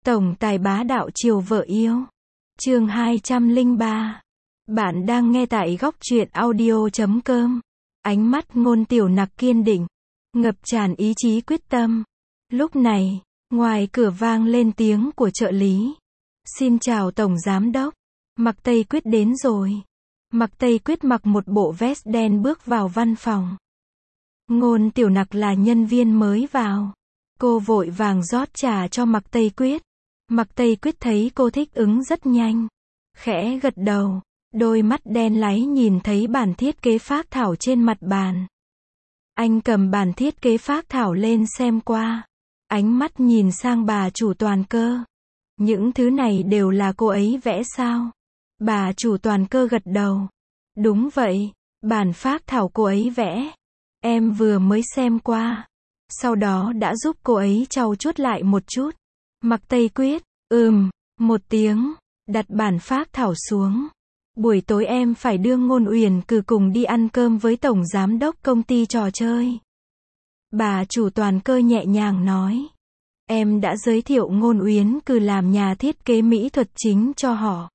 Tổng tài bá đạo chiều vợ yêu. Chương 203. Bạn đang nghe tại góc truyện audio.com. Ánh mắt Ngôn Tiểu Nặc kiên định, ngập tràn ý chí quyết tâm. Lúc này, ngoài cửa vang lên tiếng của trợ lý. Xin chào Tổng Giám Đốc. Mạc Tây Quyết đến rồi. Mạc Tây Quyết mặc một bộ vest đen bước vào văn phòng. Ngôn Tiểu Nặc là nhân viên mới vào. Cô vội vàng rót trà cho Mạc Tây Quyết. Mạc Tây Quyết thấy cô thích ứng rất nhanh. Khẽ gật đầu, đôi mắt đen láy nhìn thấy bản thiết kế phác thảo trên mặt bàn. Anh cầm bản thiết kế phác thảo lên xem qua. Ánh mắt nhìn sang bà chủ Toàn Cơ. Những thứ này đều là cô ấy vẽ sao? Bà chủ Toàn Cơ gật đầu. Đúng vậy, bản phác thảo cô ấy vẽ. Em vừa mới xem qua. Sau đó đã giúp cô ấy trau chuốt lại một chút. Mạc Tây Quyết, một tiếng, đặt bản phác thảo xuống. Buổi tối em phải đưa Ngôn Uyển Cử cùng đi ăn cơm với Tổng Giám Đốc công ty trò chơi. Bà chủ Toàn Cơ nhẹ nhàng nói. Em đã giới thiệu Ngôn Uyển Cử làm nhà thiết kế mỹ thuật chính cho họ.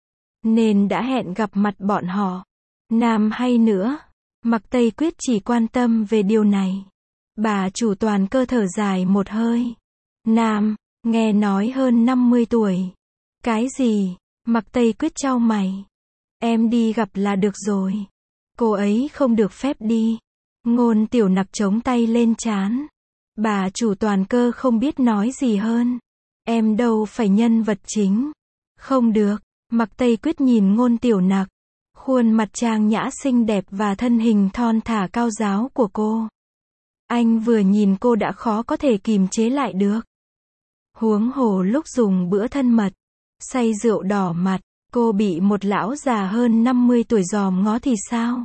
Nên đã hẹn gặp mặt bọn họ. Nam hay nữa? Mạc Tây Quyết chỉ quan tâm về điều này. Bà chủ Toàn Cơ thở dài một hơi. Nam, nghe nói hơn 50 tuổi. Cái gì? Mạc Tây Quyết chau mày. Em đi gặp là được rồi. Cô ấy không được phép đi. Ngôn Tiểu Nặc chống tay lên trán. Bà chủ Toàn Cơ không biết nói gì hơn. Em đâu phải nhân vật chính. Không được. Mạc Tây Quyết nhìn Ngôn Tiểu Nặc. Khuôn mặt trang nhã xinh đẹp và thân hình thon thả cao ráo của cô. Anh vừa nhìn cô đã khó có thể kìm chế lại được. Huống hồ lúc dùng bữa thân mật, say rượu đỏ mặt, cô bị một lão già hơn 50 tuổi dòm ngó thì sao?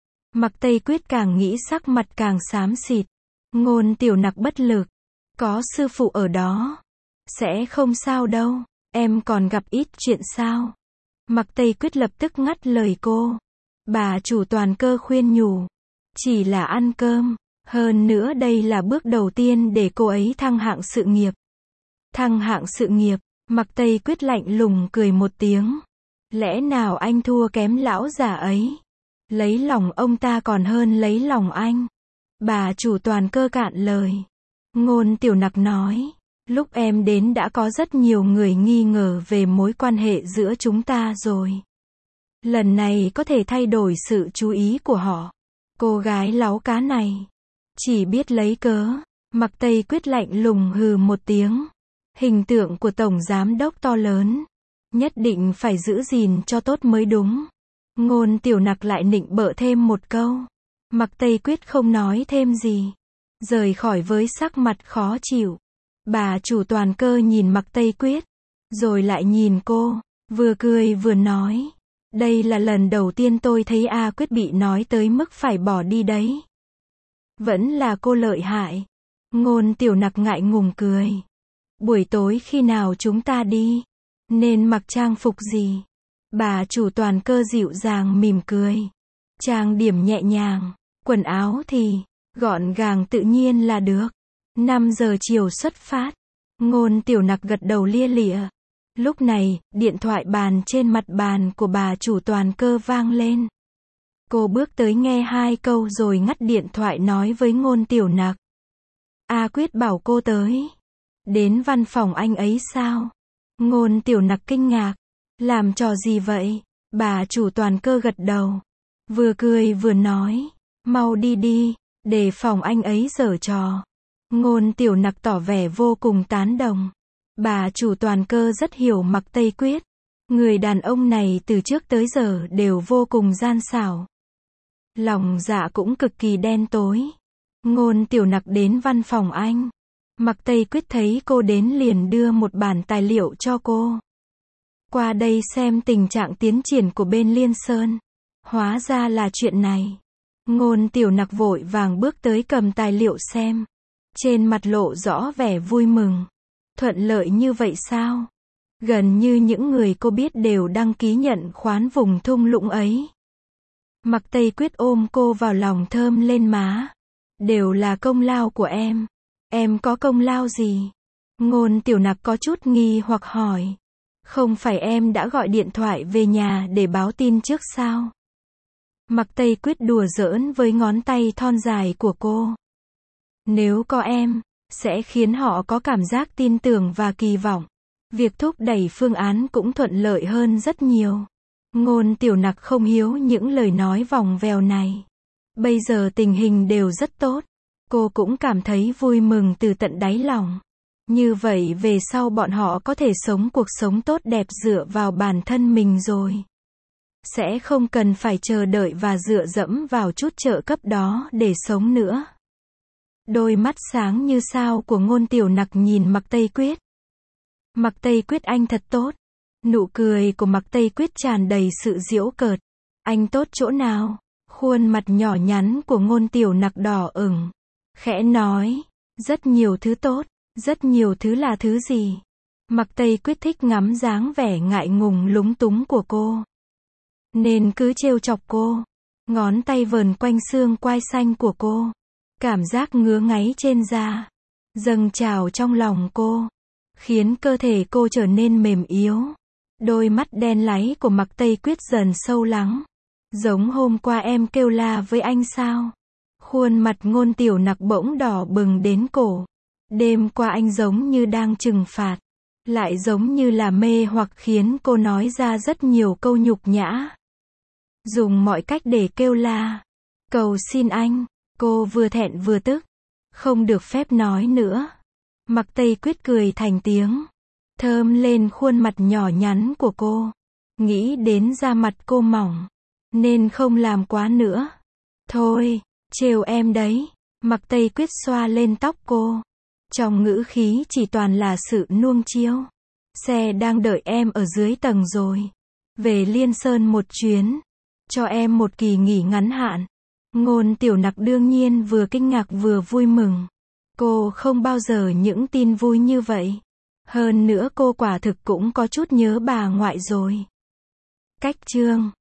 Mạc Tây Quyết càng nghĩ sắc mặt càng xám xịt. Ngôn Tiểu Nặc bất lực. Có sư phụ ở đó. Sẽ không sao đâu. Em còn gặp ít chuyện sao? Mạc Tây Quyết lập tức ngắt lời cô. Bà chủ Toàn Cơ khuyên nhủ. Chỉ là ăn cơm. Hơn nữa đây là bước đầu tiên để cô ấy thăng hạng sự nghiệp. Thăng hạng sự nghiệp. Mạc Tây Quyết lạnh lùng cười một tiếng. Lẽ nào anh thua kém lão già ấy? Lấy lòng ông ta còn hơn lấy lòng anh. Bà chủ Toàn Cơ cạn lời. Ngôn Tiểu Nặc nói. Lúc em đến đã có rất nhiều người nghi ngờ về mối quan hệ giữa chúng ta rồi. Lần này có thể thay đổi sự chú ý của họ. Cô gái láu cá này chỉ biết lấy cớ. Mạc Tây Quyết lạnh lùng hừ một tiếng. Hình tượng của Tổng Giám Đốc to lớn. Nhất định phải giữ gìn cho tốt mới đúng. Ngôn Tiểu Nặc lại nịnh bợ thêm một câu. Mạc Tây Quyết không nói thêm gì. Rời khỏi với sắc mặt khó chịu. Bà chủ Toàn Cơ nhìn Mạc Tây Quyết. Rồi lại nhìn cô. Vừa cười vừa nói. Đây là lần đầu tiên tôi thấy A Quyết bị nói tới mức phải bỏ đi đấy. Vẫn là cô lợi hại. Ngôn Tiểu Nặc ngại ngùng cười. Buổi tối khi nào chúng ta đi? Nên mặc trang phục gì? Bà chủ Toàn Cơ dịu dàng mỉm cười. Trang điểm nhẹ nhàng. Quần áo thì gọn gàng tự nhiên là được. 5 giờ chiều xuất phát. Ngôn Tiểu Nặc gật đầu lia lịa. Lúc này, điện thoại bàn trên mặt bàn của bà chủ Toàn Cơ vang lên. Cô bước tới nghe 2 câu rồi ngắt điện thoại nói với Ngôn Tiểu Nặc. A Quyết bảo cô tới. Đến văn phòng anh ấy sao? Ngôn Tiểu Nặc kinh ngạc. Làm trò gì vậy? Bà chủ Toàn Cơ gật đầu. Vừa cười vừa nói. Mau đi đi, để phòng anh ấy giở trò. Ngôn Tiểu Nặc tỏ vẻ vô cùng tán đồng. Bà chủ Toàn Cơ rất hiểu Mạc Tây Quyết. Người đàn ông này từ trước tới giờ đều vô cùng gian xảo. Lòng dạ cũng cực kỳ đen tối. Ngôn Tiểu Nặc đến văn phòng anh. Mạc Tây Quyết thấy cô đến liền đưa một bản tài liệu cho cô. Qua đây xem tình trạng tiến triển của bên Liên Sơn. Hóa ra là chuyện này. Ngôn Tiểu Nặc vội vàng bước tới cầm tài liệu xem. Trên mặt lộ rõ vẻ vui mừng. Thuận lợi như vậy sao? Gần như những người cô biết đều đăng ký nhận khoán vùng thung lũng ấy. Mạc Tây Quyết ôm cô vào lòng thơm lên má. Đều là công lao của em. Em có công lao gì? Ngôn Tiểu Nặc có chút nghi hoặc hỏi. Không phải em đã gọi điện thoại về nhà để báo tin trước sao? Mạc Tây Quyết đùa giỡn với ngón tay thon dài của cô. Nếu có em, sẽ khiến họ có cảm giác tin tưởng và kỳ vọng. Việc thúc đẩy phương án cũng thuận lợi hơn rất nhiều. Ngôn Tiểu Nặc không hiếu những lời nói vòng vèo này. Bây giờ tình hình đều rất tốt. Cô cũng cảm thấy vui mừng từ tận đáy lòng. Như vậy về sau bọn họ có thể sống cuộc sống tốt đẹp dựa vào bản thân mình rồi. Sẽ không cần phải chờ đợi và dựa dẫm vào chút trợ cấp đó để sống nữa. Đôi mắt sáng như sao của Ngôn Tiểu Nặc nhìn Mạc Tây Quyết. Mạc Tây Quyết anh thật tốt. Nụ cười của Mạc Tây Quyết tràn đầy sự giễu cợt. Anh tốt chỗ nào? Khuôn mặt nhỏ nhắn của Ngôn Tiểu Nặc đỏ ửng. Khẽ nói, rất nhiều thứ tốt. Rất nhiều thứ là thứ gì? Mạc Tây Quyết thích ngắm dáng vẻ ngại ngùng lúng túng của cô. Nên cứ trêu chọc cô. Ngón tay vờn quanh xương quai xanh của cô. Cảm giác ngứa ngáy trên da dâng trào trong lòng cô, khiến cơ thể cô trở nên mềm yếu. Đôi mắt đen láy của Mạc Tây Quyết dần sâu lắng. Giống hôm qua em kêu la với anh sao? Khuôn mặt Ngôn Tiểu Nặc bỗng đỏ bừng đến cổ. Đêm qua anh giống như đang trừng phạt, lại giống như là mê hoặc khiến cô nói ra rất nhiều câu nhục nhã. Dùng mọi cách để kêu la, cầu xin anh. Cô vừa thẹn vừa tức, không được phép nói nữa. Mạc Tây Quyết cười thành tiếng, thơm lên khuôn mặt nhỏ nhắn của cô. Nghĩ đến da mặt cô mỏng, nên không làm quá nữa. Thôi, trêu em đấy. Mạc Tây Quyết xoa lên tóc cô. Trong ngữ khí chỉ toàn là sự nuông chiêu. Xe đang đợi em ở dưới tầng rồi. Về Liên Sơn một chuyến. Cho em một kỳ nghỉ ngắn hạn. Ngôn Tiểu Nặc đương nhiên vừa kinh ngạc vừa vui mừng. Cô không bao giờ những tin vui như vậy. Hơn nữa cô quả thực cũng có chút nhớ bà ngoại rồi. Cách chương